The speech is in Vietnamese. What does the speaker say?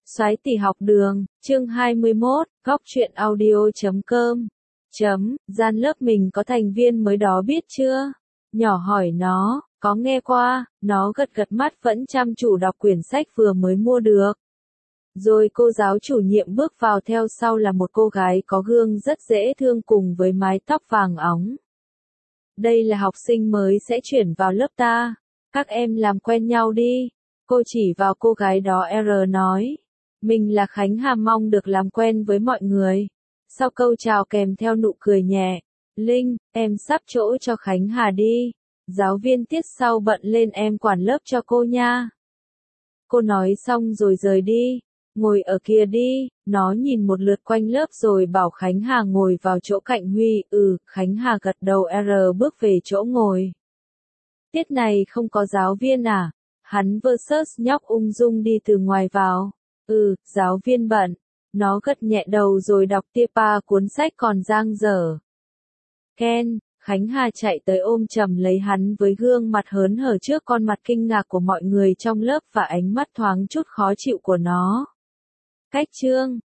Soái tỷ học đường, chương 21, góc truyện audio.com. Gian lớp mình có thành viên mới đó biết chưa? Nhỏ hỏi nó, có nghe qua, nó gật gật mắt vẫn chăm chú đọc quyển sách vừa mới mua được. Rồi cô giáo chủ nhiệm bước vào theo sau là một cô gái có gương rất dễ thương cùng với mái tóc vàng óng. Đây là học sinh mới sẽ chuyển vào lớp ta. Các em làm quen nhau đi. Cô chỉ vào cô gái đó nói. Mình là Khánh Hà, mong được làm quen với mọi người. Sau câu chào kèm theo nụ cười nhẹ. Linh, em sắp chỗ cho Khánh Hà đi. Giáo viên tiết sau bận lên, em quản lớp cho cô nha. Cô nói xong rồi rời đi. Ngồi ở kia đi, nó nhìn một lượt quanh lớp rồi bảo Khánh Hà ngồi vào chỗ cạnh Huy. Khánh Hà gật đầu bước về chỗ ngồi. Tiết này không có giáo viên à? Hắn versus nhóc ung dung đi từ ngoài vào. Giáo viên bận. Nó gật nhẹ đầu rồi đọc tiếp cuốn sách còn dang dở. Ken, Khánh Hà chạy tới ôm chầm lấy hắn với gương mặt hớn hở trước con mặt kinh ngạc của mọi người trong lớp và ánh mắt thoáng chút khó chịu của nó. Cách chương